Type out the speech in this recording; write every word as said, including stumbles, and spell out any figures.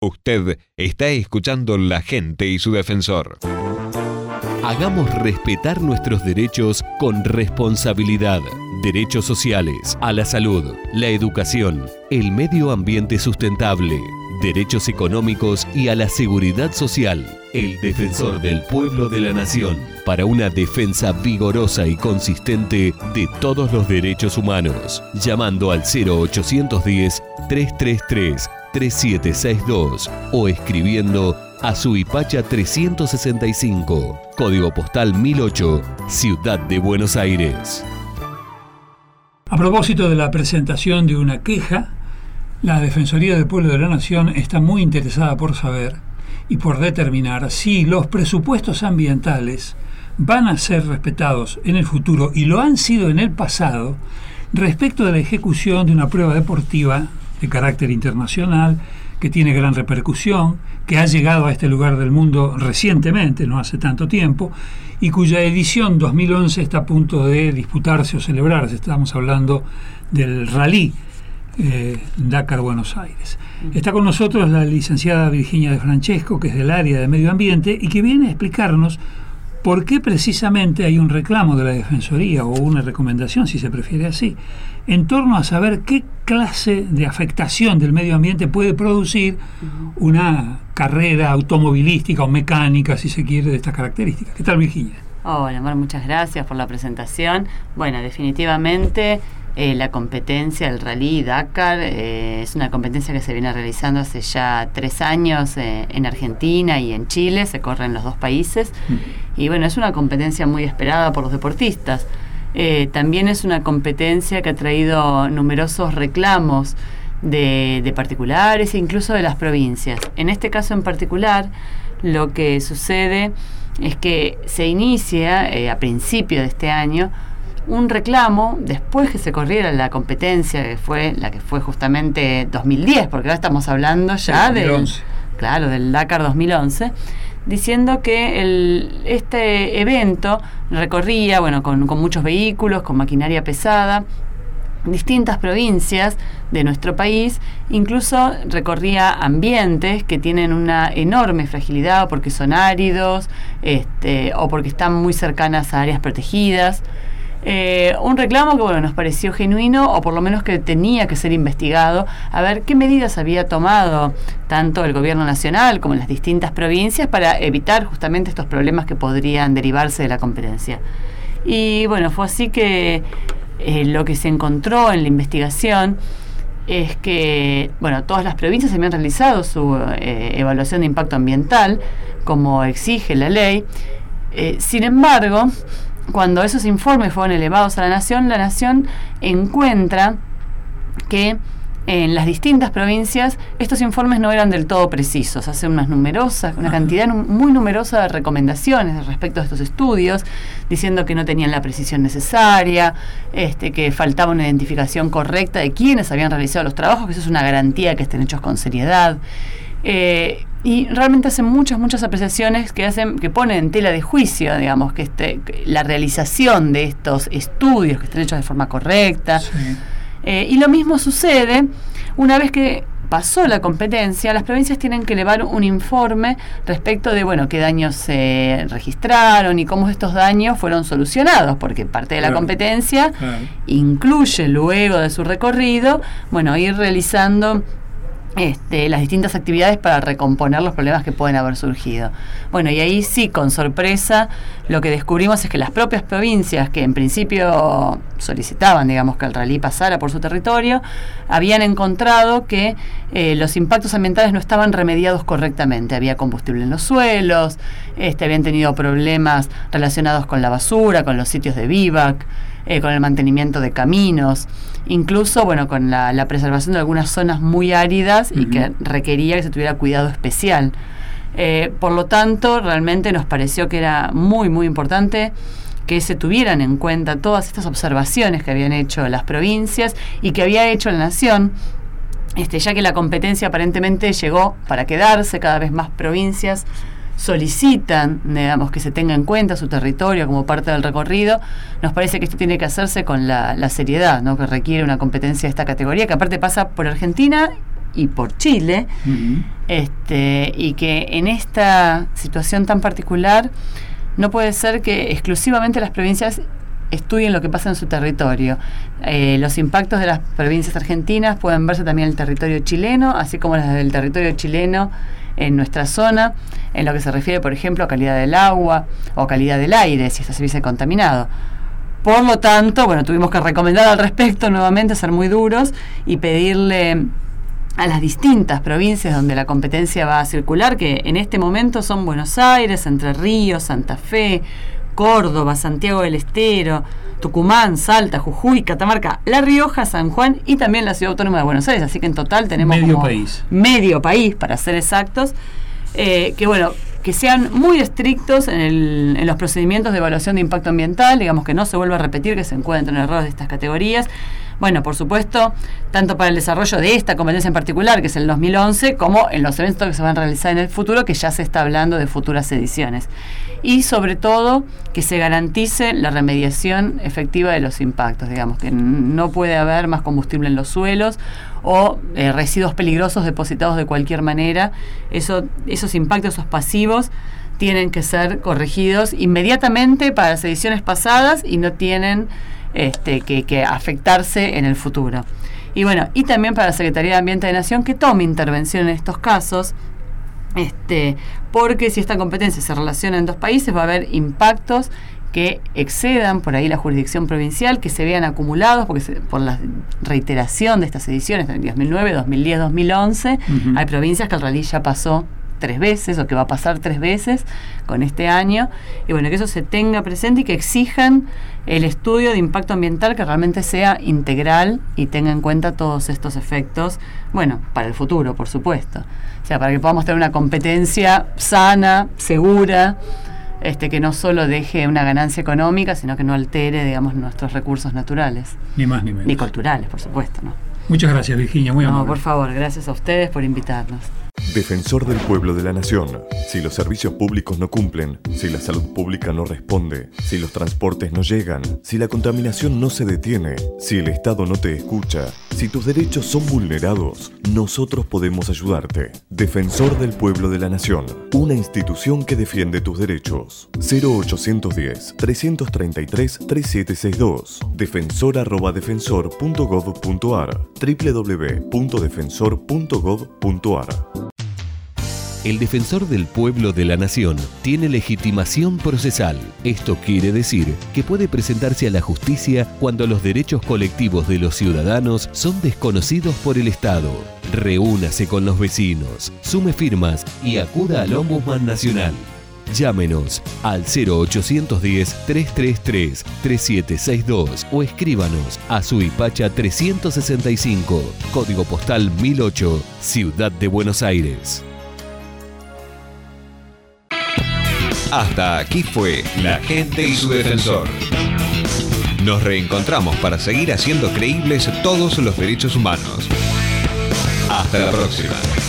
Usted está escuchando La Gente y su Defensor. Hagamos respetar nuestros derechos con responsabilidad. Derechos sociales, a la salud, la educación, el medio ambiente sustentable, derechos económicos y a la seguridad social. El defensor del pueblo de la nación, para una defensa vigorosa y consistente de todos los derechos humanos. Llamando al cero ochocientos diez, trescientos treinta y tres, treinta y siete sesenta y dos o escribiendo a Suipacha trescientos sesenta y cinco, código postal mil ocho, Ciudad de Buenos Aires. A propósito de la presentación de una queja, la Defensoría del Pueblo de la Nación está muy interesada por saber y por determinar si los presupuestos ambientales van a ser respetados en el futuro y lo han sido en el pasado respecto de la ejecución de una prueba deportiva de carácter internacional que tiene gran repercusión, que ha llegado a este lugar del mundo recientemente, no hace tanto tiempo, y cuya edición dos mil once está a punto de disputarse o celebrarse. Estamos hablando del Rally eh, Dakar Buenos Aires. Está con nosotros la licenciada Virginia De Francesco, que es del área de Medio Ambiente y que viene a explicarnos por qué precisamente hay un reclamo de la Defensoría, o una recomendación, si se prefiere así, en torno a saber qué clase de afectación del medio ambiente puede producir una carrera automovilística o mecánica, si se quiere, de estas características. ¿Qué tal, Virginia? Hola, Mar, muchas gracias por la presentación. Bueno, definitivamente eh, la competencia del Rally Dakar eh, es una competencia que se viene realizando hace ya tres años eh, en Argentina y en Chile, se corre en los dos países. Mm. Y bueno, es una competencia muy esperada por los deportistas. Eh, también es una competencia que ha traído numerosos reclamos de, de particulares e incluso de las provincias. En este caso en particular, lo que sucede es que se inicia eh, a principio de este año un reclamo después que se corriera la competencia que fue la que fue justamente dos mil diez, porque ahora estamos hablando ya del, claro, del Dakar dos mil once, diciendo que el, este evento recorría, bueno, con, con muchos vehículos, con maquinaria pesada, distintas provincias de nuestro país, incluso recorría ambientes que tienen una enorme fragilidad porque son áridos, este, o porque están muy cercanas a áreas protegidas. Eh, un reclamo que bueno nos pareció genuino, o por lo menos que tenía que ser investigado, a ver qué medidas había tomado tanto el gobierno nacional como las distintas provincias para evitar justamente estos problemas que podrían derivarse de la competencia. Y bueno, fue así que eh, lo que se encontró en la investigación es que bueno, todas las provincias habían realizado su eh, evaluación de impacto ambiental como exige la ley. Eh, sin embargo, cuando esos informes fueron elevados a la Nación, la Nación encuentra que en las distintas provincias estos informes no eran del todo precisos. Hace unas numerosas, una cantidad muy numerosa de recomendaciones respecto a estos estudios, diciendo que no tenían la precisión necesaria, este, que faltaba una identificación correcta de quienes habían realizado los trabajos, que eso es una garantía que estén hechos con seriedad. Eh, y realmente hacen muchas, muchas apreciaciones que hacen, que ponen en tela de juicio, digamos, que este, que la realización de estos estudios que estén hechos de forma correcta. Sí. Eh, y lo mismo sucede una vez que pasó la competencia, las provincias tienen que elevar un informe respecto de, bueno, qué daños se registraron y cómo estos daños fueron solucionados, porque parte de la claro. competencia claro. incluye, luego de su recorrido, bueno, ir realizando Este, las distintas actividades para recomponer los problemas que pueden haber surgido. Bueno, y ahí sí, con sorpresa, lo que descubrimos es que las propias provincias que en principio solicitaban, digamos, que el rally pasara por su territorio, habían encontrado que eh, los impactos ambientales no estaban remediados correctamente. Había combustible en los suelos, este, habían tenido problemas relacionados con la basura, con los sitios de vivac, Eh, con el mantenimiento de caminos, incluso bueno con la, la preservación de algunas zonas muy áridas uh-huh. y que requería que se tuviera cuidado especial. Eh, por lo tanto, realmente nos pareció que era muy, muy importante que se tuvieran en cuenta todas estas observaciones que habían hecho las provincias y que había hecho la Nación, este, ya que la competencia aparentemente llegó para quedarse. Cada vez más provincias solicitan, digamos, que se tenga en cuenta su territorio como parte del recorrido. Nos parece que esto tiene que hacerse con la, la seriedad, ¿no?, que requiere una competencia de esta categoría, que aparte pasa por Argentina y por Chile, uh-huh. este, y que en esta situación tan particular no puede ser que exclusivamente las provincias estudien lo que pasa en su territorio. Eh, los impactos de las provincias argentinas pueden verse también en el territorio chileno, así como las del territorio chileno en nuestra zona, en lo que se refiere, por ejemplo, a calidad del agua o calidad del aire, si esto se hubiese contaminado. Por lo tanto, bueno, tuvimos que recomendar al respecto nuevamente, ser muy duros y pedirle a las distintas provincias donde la competencia va a circular, que en este momento son Buenos Aires, Entre Ríos, Santa Fe, Córdoba, Santiago del Estero, Tucumán, Salta, Jujuy, Catamarca, La Rioja, San Juan y también la Ciudad Autónoma de Buenos Aires. Así que en total tenemos medio como país. Medio país, para ser exactos, eh, que bueno, que sean muy estrictos en, el, en los procedimientos de evaluación de impacto ambiental, digamos que no se vuelva a repetir que se encuentren errores de estas categorías. Bueno, por supuesto, tanto para el desarrollo de esta competencia en particular, que es el dos mil once, como en los eventos que se van a realizar en el futuro, que ya se está hablando de futuras ediciones. Y sobre todo, que se garantice la remediación efectiva de los impactos, digamos, que no puede haber más combustible en los suelos o eh, residuos peligrosos depositados de cualquier manera. Eso, esos impactos, esos pasivos, tienen que ser corregidos inmediatamente para las ediciones pasadas y no tienen Este, que, que afectarse en el futuro. Y bueno, y también para la Secretaría de Ambiente de Nación que tome intervención en estos casos, este, porque si esta competencia se relaciona en dos países va a haber impactos que excedan por ahí la jurisdicción provincial, que se vean acumulados porque se, por la reiteración de estas ediciones del dos mil nueve, dos mil diez, dos mil once, uh-huh. Hay provincias que el rally ya pasó tres veces o que va a pasar tres veces con este año, y bueno, que eso se tenga presente y que exijan el estudio de impacto ambiental que realmente sea integral y tenga en cuenta todos estos efectos, bueno, para el futuro, por supuesto, o sea, para que podamos tener una competencia sana, segura, este, que no solo deje una ganancia económica, sino que no altere, digamos, nuestros recursos naturales. Ni más ni menos. Ni culturales, por supuesto, ¿no? Muchas gracias, Virginia, muy amable. No, por favor, gracias a ustedes por invitarnos. Defensor del pueblo de la nación. Si los servicios públicos no cumplen, si la salud pública no responde, si los transportes no llegan, si la contaminación no se detiene, si el Estado no te escucha, si tus derechos son vulnerados, nosotros podemos ayudarte. Defensor del pueblo de la nación. Una institución que defiende tus derechos. cero ochocientos diez, trescientos treinta y tres, treinta y siete sesenta y dos. defensor arroba defensor punto gov punto ar. doble u doble u doble u punto defensor punto gov punto ar. El defensor del pueblo de la nación tiene legitimación procesal. Esto quiere decir que puede presentarse a la justicia cuando los derechos colectivos de los ciudadanos son desconocidos por el Estado. Reúnase con los vecinos, sume firmas y acuda al Ombudsman Nacional. Llámenos al cero ochocientos diez, trescientos treinta y tres, treinta y siete sesenta y dos o escríbanos a Suipacha trescientos sesenta y cinco, código postal mil ocho, Ciudad de Buenos Aires. Hasta aquí fue La Gente y su Defensor. Nos reencontramos para seguir haciendo creíbles todos los derechos humanos. Hasta la próxima.